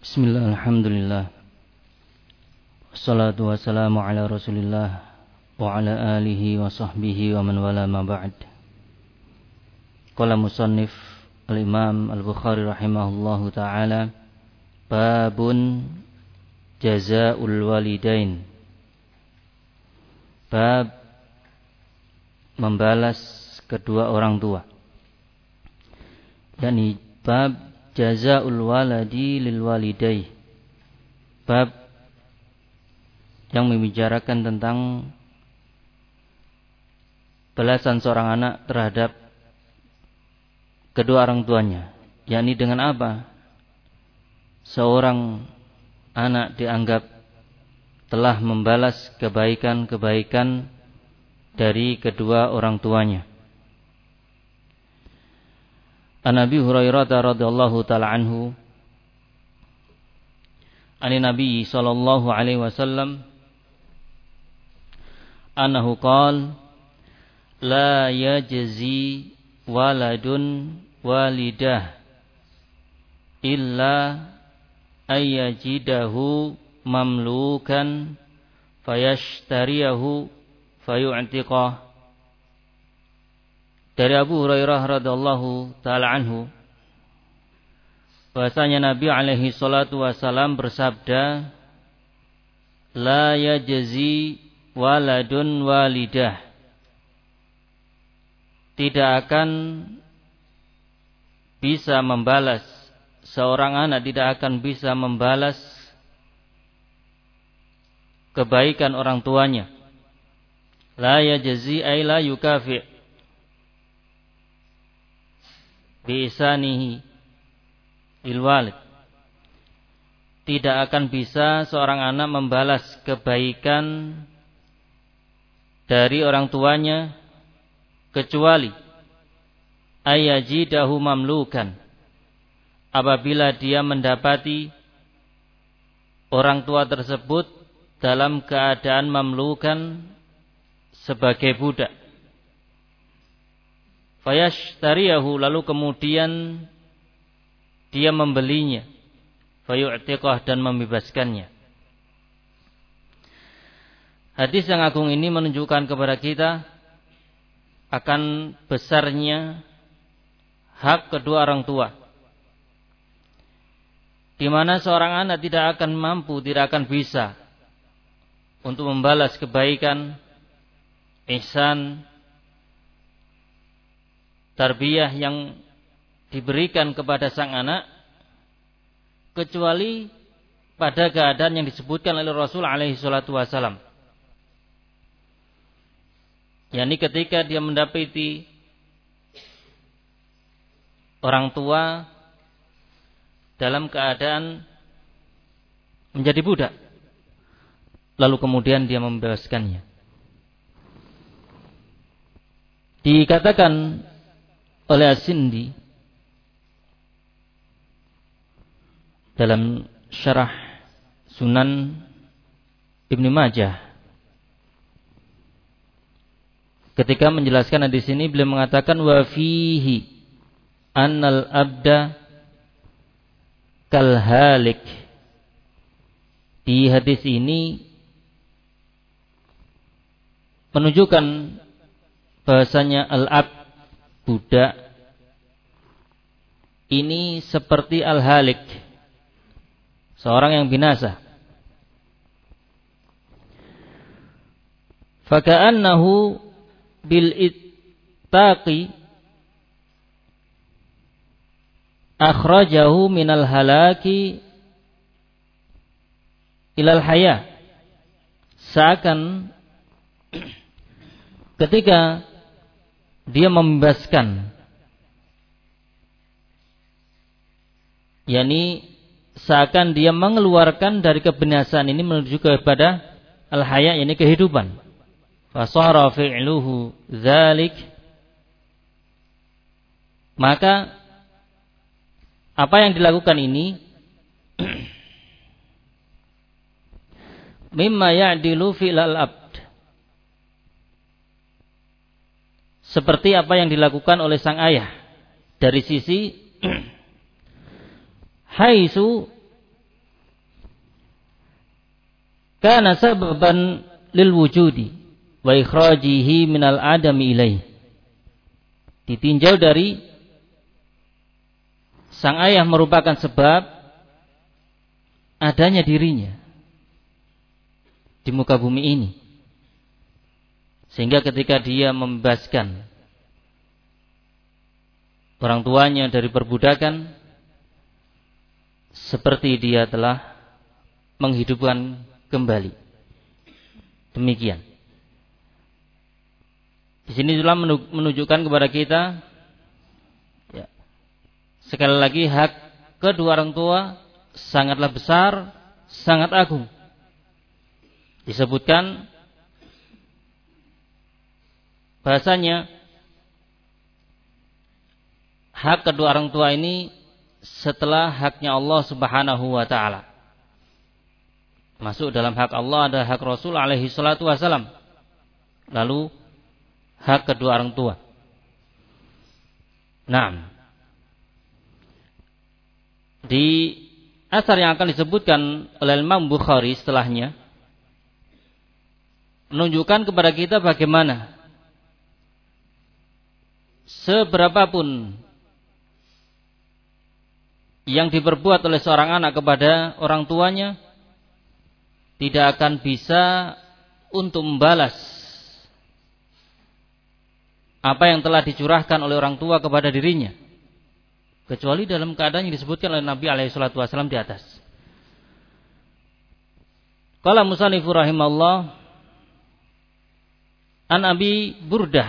Bismillah, alhamdulillah. Wassalatu wassalamu ala rasulillah wa ala alihi wa sahbihi wa man wala ma ba'd. Qala musannif al-imam al-Bukhari rahimahullahu ta'ala, babun jazaa'ul walidain. Bab membalas kedua orang tua. Yani bab jazaa'ul waladi lil walidayh. Bab yang membicarakan tentang balasan seorang anak terhadap kedua orang tuanya. Yakni dengan apa seorang anak dianggap telah membalas kebaikan-kebaikan dari kedua orang tuanya. An Abi Hurairah radhiyallahu ta'ala anhu, an Nabi sallallahu alaihi wasallam annahu qala la yajzi waladun walidah illa ayyajidahu mamlukan fayashtariyahu fayu'tiqah. Dari Abu Hurairah radhiyallahu ta'ala anhu, bahasanya Nabi alaihi salatu wasalam bersabda, la yajzi waladun walidah, tidak akan bisa membalas, seorang anak tidak akan bisa membalas kebaikan orang tuanya. La yajzi ay la yukafi' bi'isanihi ilwalid, tidak akan bisa seorang anak membalas kebaikan dari orang tuanya kecuali ayyajidahu mamlukan, apabila dia mendapati orang tua tersebut dalam keadaan mamlukan, sebagai budak. Fayashtariyahu, lalu kemudian dia membelinya, fayu'tiqah, dan membebaskannya. Hadis yang agung ini menunjukkan kepada kita akan besarnya hak kedua orang tua, di mana seorang anak tidak akan mampu, tidak akan bisa untuk membalas kebaikan, ihsan, tarbiyah yang diberikan kepada sang anak, kecuali pada keadaan yang disebutkan oleh Rasul alaihi salatu wasalam, yakni ketika dia mendapati orang tua dalam keadaan menjadi budak, lalu kemudian dia membebaskannya. Dikatakan oleh As-Sindi dalam syarah Sunan Ibnu Majah, ketika menjelaskan hadis ini, beliau mengatakan wa fihi annal abda kal halik. Di hadis ini menunjukkan bahasanya al-abd, budak, ini seperti al-halik, seorang yang binasa. Faka'annahu bil ittaqi akhrajahu minal halaki ilal haya. Seakan ketika dia membebaskan, yakni seakan dia mengeluarkan dari kebinasaan ini menuju kepada al-haya, yakni kehidupan. Fasara fi'luhu dzalik, maka apa yang dilakukan ini mimma ya'dilu fi'lal abd, seperti apa yang dilakukan oleh sang ayah dari sisi haitsu kana sababan lil wujudi wa ikhrajihi minal adami ilaih. Ditinjau dari sang ayah merupakan sebab adanya dirinya di muka bumi ini. Sehingga ketika dia membebaskan orang tuanya dari perbudakan, seperti dia telah menghidupkan kembali. Demikian. Di sini juga menunjukkan kepada kita, ya, sekali lagi hak kedua orang tua sangatlah besar, sangat agung. Disebutkan bahasanya hak kedua orang tua ini setelah haknya Allah Subhanahu wa taala. Masuk dalam hak Allah ada hak Rasul alaihi salatu wasalam. Lalu hak kedua orang tua. Nah, di asar yang akan disebutkan oleh Imam Bukhari setelahnya menunjukkan kepada kita bagaimana seberapapun yang diperbuat oleh seorang anak kepada orang tuanya tidak akan bisa untuk membalas apa yang telah dicurahkan oleh orang tua kepada dirinya, kecuali dalam keadaan yang disebutkan oleh Nabi alaihi salatu wasallam di atas. Qala musannif rahimallah an Abi Burdah,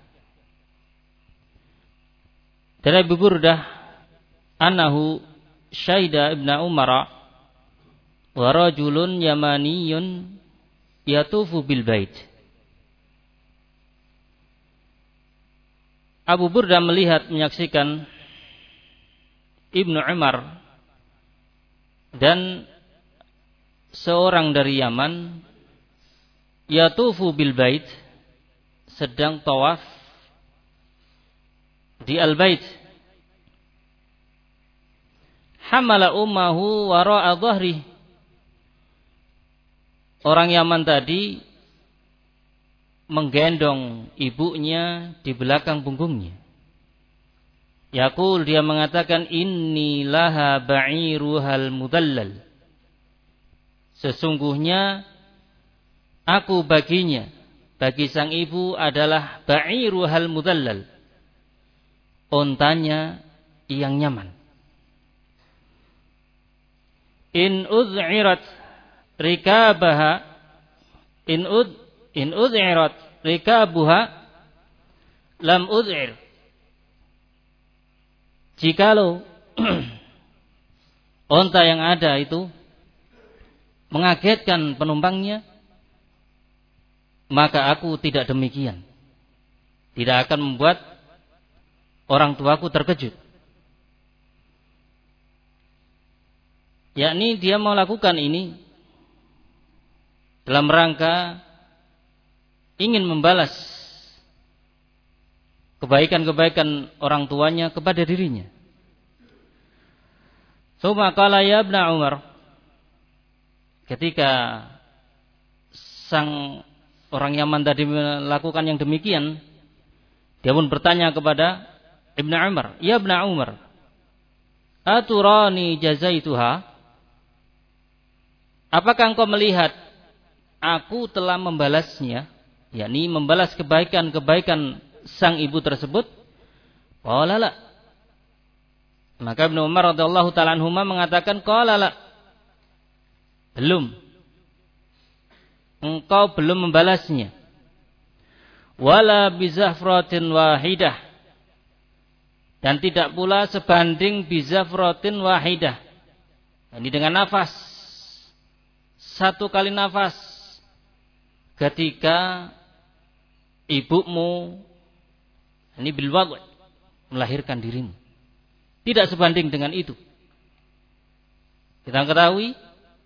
dari Abi Burdah annahu syahida Ibnu Umar wa rajulun yamaniyun yatufu bil bait. Abu Burdah melihat, menyaksikan Ibnu Umar dan seorang dari Yaman yatufu bil bait, sedang tawaf di al-bait. Hamala ummahu wara'a dhahri. Orang Yaman tadi menggendong ibunya di belakang punggungnya. Yaqul, dia mengatakan, inni laha ba'iruhal mudallal. Sesungguhnya aku baginya, bagi sang ibu adalah ba'iruhal mudallal, ontanya yang nyaman. In ud'irat rikabaha in ud'irat rikabuha lam ud'ir. Jikalau onta yang ada itu mengagetkan penumpangnya, maka aku tidak demikian. Tidak akan membuat orang tuaku terkejut. Yakni dia melakukan ini dalam rangka ingin membalas kebaikan-kebaikan orang tuanya kepada dirinya. Suma qala ya Ibnu Umar, ketika sang orang Yaman tadi melakukan yang demikian, dia pun bertanya kepada Ibnu Umar, ya Ibnu Umar, aturani jazaituha? Apakah engkau melihat aku telah membalasnya, yakni membalas kebaikan-kebaikan sang ibu tersebut? Qala la. Maka Ibnu Umar radhiyallahu ta'ala anhuma mengatakan, qala la. Belum. Engkau belum membalasnya. Wala bizafratin wahidah. Dan tidak pula sebanding bizafratin wahidah. Ini dengan nafas. Satu kali nafas ketika ibumu ini bil wad' melahirkan dirimu, tidak sebanding dengan itu. Kita ketahui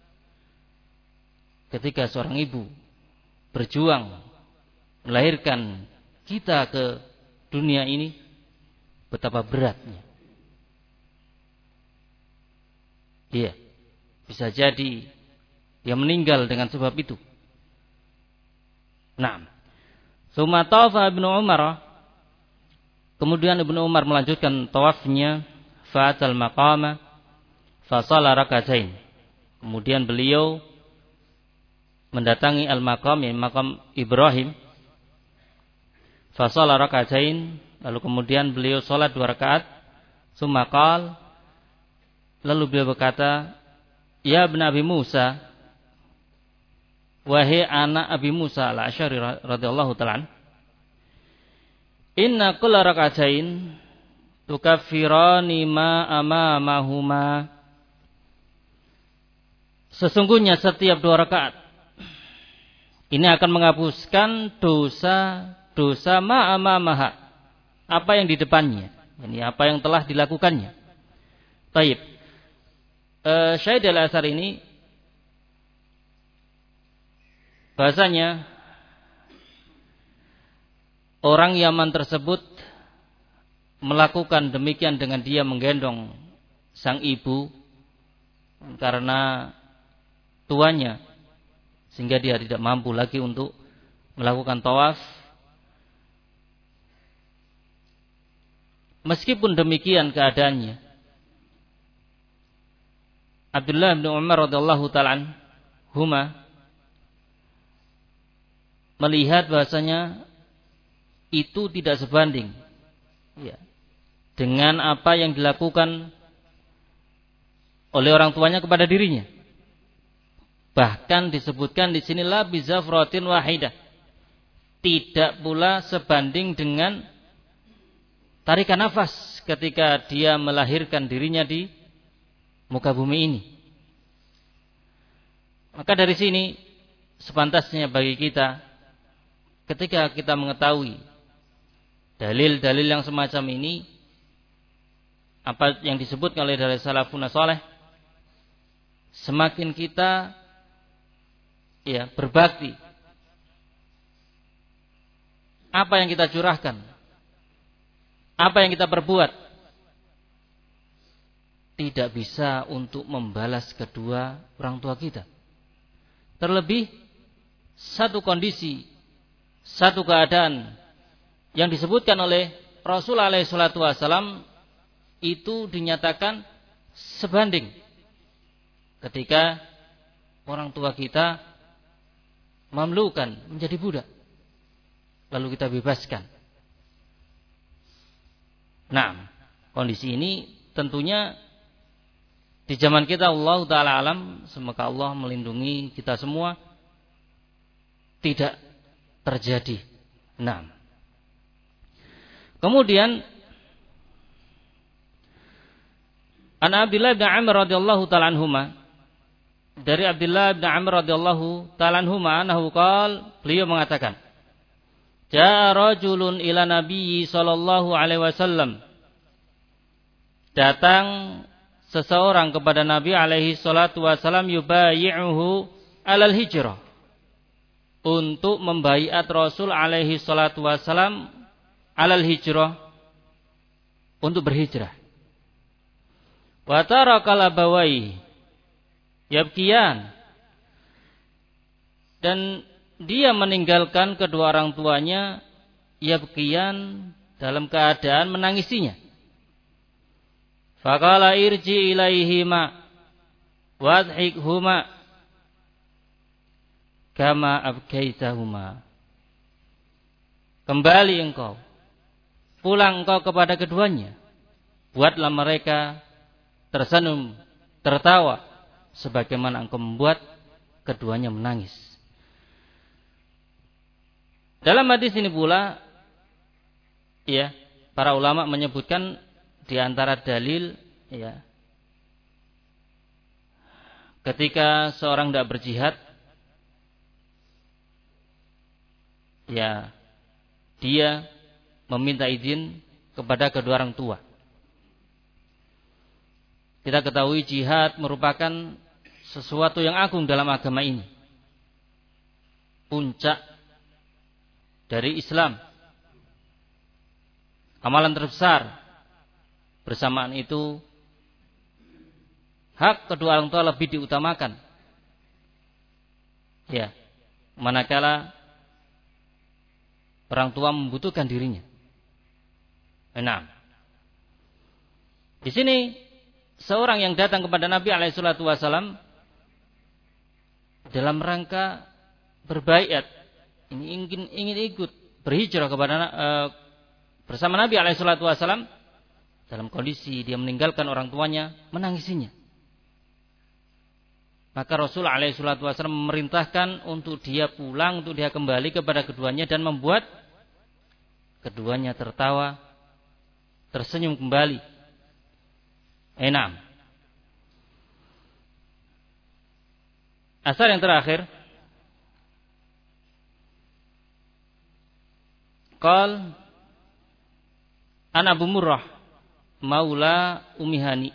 ketika seorang ibu berjuang melahirkan kita ke dunia ini, betapa beratnya. Dia bisa jadi Dia meninggal dengan sebab itu. Nah, summa tawafa Ibnu Umar. Kemudian Ibnu Umar melanjutkan tawafnya, fa'atal maqama fa shalla rak'atain. Kemudian beliau mendatangi al-maqam, yaitu maqam Ibrahim. Fa shalla rak'atain, lalu kemudian beliau salat 2 rakaat. Summa qala, lalu beliau berkata, ya ibn Abi Musa, wahai anak Abi Musa al-Asy'ari radhiyallahu ta'ala, inna kulla rak'atain tukaffirani ma amamahuma. Sesungguhnya setiap 2 rakaat ini akan menghapuskan dosa ma amamaha, apa yang di depannya, ini apa yang telah dilakukannya. Baik. Syahid al-asar ini bahasanya orang Yaman tersebut melakukan demikian dengan dia menggendong sang ibu karena tuanya, sehingga dia tidak mampu lagi untuk melakukan tawaf. Meskipun demikian keadaannya, Abdullah bin Umar radhiyallahu ta'ala anhuma melihat bahasanya itu tidak sebanding dengan apa yang dilakukan oleh orang tuanya kepada dirinya. Bahkan disebutkan di sini la bizafratin wahidah, tidak pula sebanding dengan tarikan nafas ketika dia melahirkan dirinya di muka bumi ini. Maka dari sini sepantasnya bagi kita, ketika kita mengetahui dalil-dalil yang semacam ini, apa yang disebutkan oleh dari salafun saleh, semakin kita berbakti, apa yang kita curahkan, apa yang kita perbuat, tidak bisa untuk membalas kedua orang tua kita. Terlebih satu kondisi, satu keadaan yang disebutkan oleh Rasul alaihi salatu wasallam itu dinyatakan sebanding ketika orang tua kita mamlukan, menjadi budak, lalu kita bebaskan. Nah, kondisi ini tentunya di zaman kita, Allah Ta'ala alam, semoga Allah melindungi kita semua, tidak terjadi. Nah, kemudian an Abdullah bin Amr radhiyallahu ta'ala anhuma, dari Abdullah bin Amr radhiyallahu ta'ala anhuma, annahu qala, beliau mengatakan, jaa rajulun ila nabiyyi sallallahu alaihi wasallam, datang seseorang kepada Nabi alaihi salatu wasallam, yubayi'uhu alal hijrah, untuk membaiat Rasul alaihi salatu wasallam alal hijrah, untuk berhijrah. Wa tarakal abawai yabkiyan, dan dia meninggalkan kedua orang tuanya yabkiyan, dalam keadaan menangisinya. Faqala irji ilaihima wadhikhuma kama abkaitahuma, kembali engkau, pulang engkau kepada keduanya, buatlah mereka tersenyum, tertawa, sebagaimana engkau membuat keduanya menangis. Dalam hadis ini pula, para ulama menyebutkan di antara dalil, ketika seorang tidak berjihad, dia meminta izin kepada kedua orang tua. Kita ketahui jihad merupakan sesuatu yang agung dalam agama ini, puncak dari Islam, amalan terbesar. Bersamaan itu, hak kedua orang tua lebih diutamakan Ya, manakala orang tua membutuhkan dirinya. Enam. Di sini seorang yang datang kepada Nabi alaihissalatu wassalam dalam rangka berbaiat, ini ingin ikut berhijrah kepada bersama Nabi alaihissalatu wassalam, dalam kondisi dia meninggalkan orang tuanya, menangisinya. Maka Rasul alaihissalatu wassalam memerintahkan untuk dia pulang, untuk dia kembali kepada keduanya dan membuat keduanya tertawa, tersenyum kembali. Enam. Asar yang terakhir. Qal an Abu Murrah maula Ummi Hani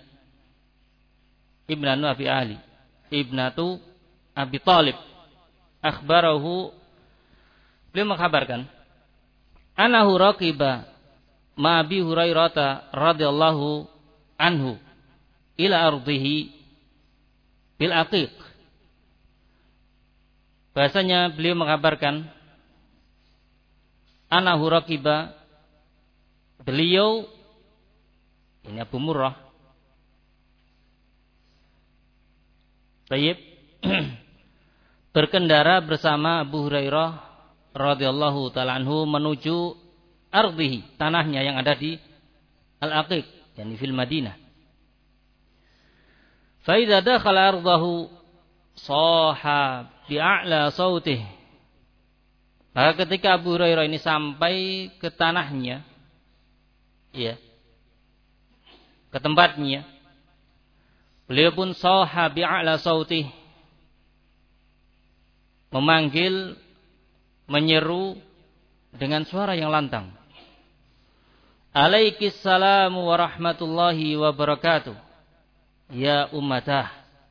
ibnu Abi Ali ibnatu Abi Talib akhbarahu, beliau mengkabarkan anahu raqiba ma Abi Hurairah radhiyallahu anhu ila ardihi bil aqiq. Bahasanya beliau mengabarkan anahu raqiba, beliau ini Abu Murrah Tayyib berkendara bersama Abu Hurairah radhiyallahu ta'ala anhu menuju ardihi, tanahnya yang ada di Al-Aqiq, yakni fil Madinah. Fa idza dakhala ardahu saha bi'a'la sautih. Maka ketika Abu Hurairah ini sampai ke tanahnya, ya, ke tempatnya, beliau pun saha bi'a'la sautih, memanggil, menyeru dengan suara yang lantang. Alaikissalamu wa rahmatullahi wa barakatuh. Ya ummatah,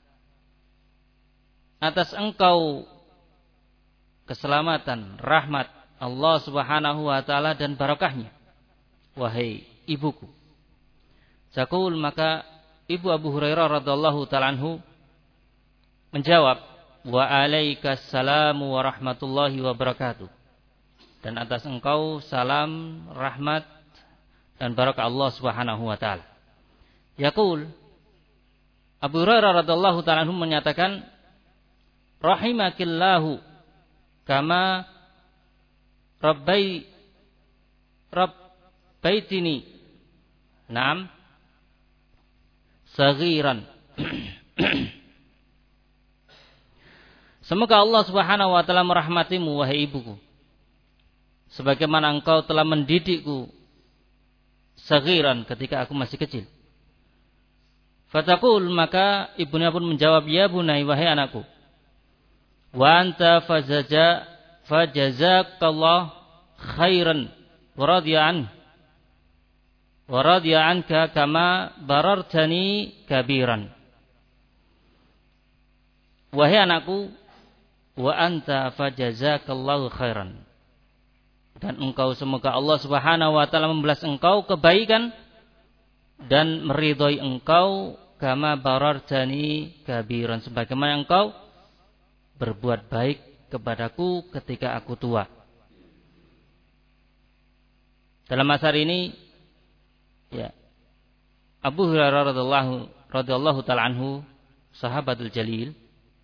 atas engkau keselamatan, rahmat Allah subhanahu wa ta'ala dan barakahnya, wahai ibuku. Zakul, maka ibu Abu Hurairah radhiyallahu ta'ala anhu menjawab, wa alaikassalamu wa rahmatullahi wa barakatuh, dan atas engkau salam, rahmat dan barakah Allah subhanahu wa ta'ala. Yaqul, Abu Hurairah radhiyallahu ta'ala anhu menyatakan, rahimakillahu kama rabbaitini na'am saghiran. Semoga Allah subhanahu wa ta'ala merahmatimu, wahai ibuku, sebagaimana engkau telah mendidikku saghiran, ketika aku masih kecil. Fataqul, maka ibunya pun menjawab, ya bunai, wahai anakku, wa anta fajazakallah khairan wa radiya anka kama barartani kabiran. Wahai anakku, wa anta fajazakallahu khairan, dan engkau, semoga Allah subhanahu wa ta'ala membalas engkau kebaikan dan meridhai engkau, kama barartani kabiran, sebagaimana engkau berbuat baik kepadaku ketika aku tua. Dalam asar ini, ya, Abu Hurairah radhiyallahu ta'ala anhu, sahabatul jalil,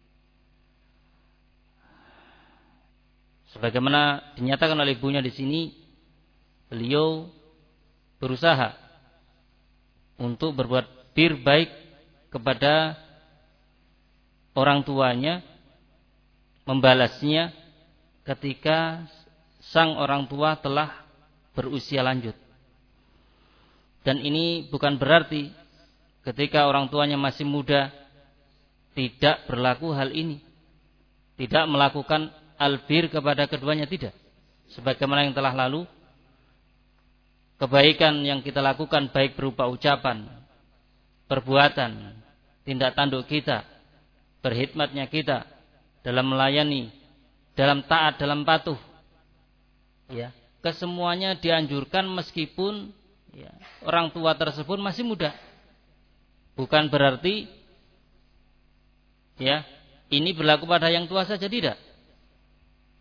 sebagaimana dinyatakan oleh ibunya di sini, beliau berusaha untuk berbuat baik kepada orang tuanya, membalasnya ketika sang orang tua telah berusia lanjut. Dan ini bukan berarti ketika orang tuanya masih muda tidak berlaku hal ini, tidak melakukan albir kepada keduanya, tidak. Sebagaimana yang telah lalu, kebaikan yang kita lakukan baik berupa ucapan, perbuatan, tindak tanduk kita, berkhidmatnya kita dalam melayani, dalam taat, dalam patuh, ya, kesemuanya dianjurkan meskipun, ya, orang tua tersebut masih muda. Bukan berarti, ya, ini berlaku pada yang tua saja, tidak.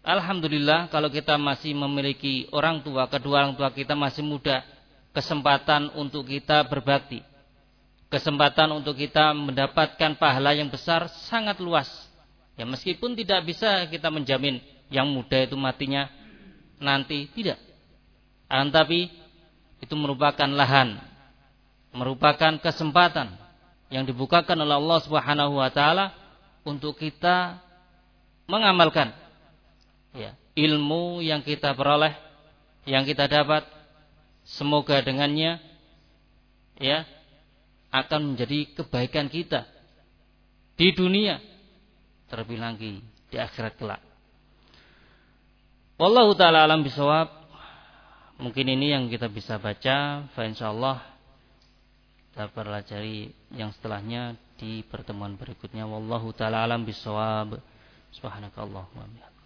alhamdulillah kalau kita masih memiliki orang tua, kedua orang tua kita masih muda, kesempatan untuk kita berbakti, kesempatan untuk kita mendapatkan pahala yang besar sangat luas. Ya, meskipun tidak bisa kita menjamin yang muda itu matinya nanti, tidak. Tapi itu merupakan lahan, merupakan kesempatan yang dibukakan oleh Allah Subhanahu wa taala untuk kita mengamalkan ya, ilmu yang kita peroleh, yang kita dapat, semoga dengannya ya akan menjadi kebaikan kita di dunia, terlebih lagi di akhirat kelak. Wallahu taala alam bisawab. Mungkin ini yang kita bisa baca. Fa insyaallah kita pelajari yang setelahnya di pertemuan berikutnya. Wallahu taala alam bisawab. Subhanakallahumma wa bihamdika.